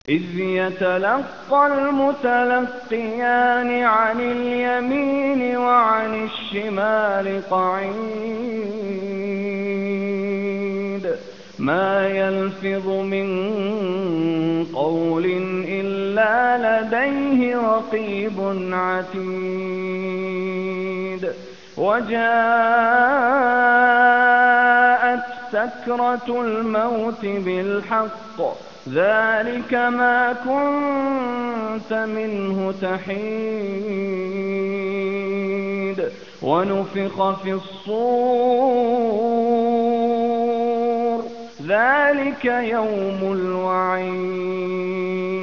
إذ يتلقى المتلقيان عن اليمين وعن الشمال قعيد ما يلفظ من قول إلا لديه رقيب عتيد وجاءت سكرة الموت بالحق ذلك ما كنت منه تحيد ونفخ في الصور ذلك يوم الوعيد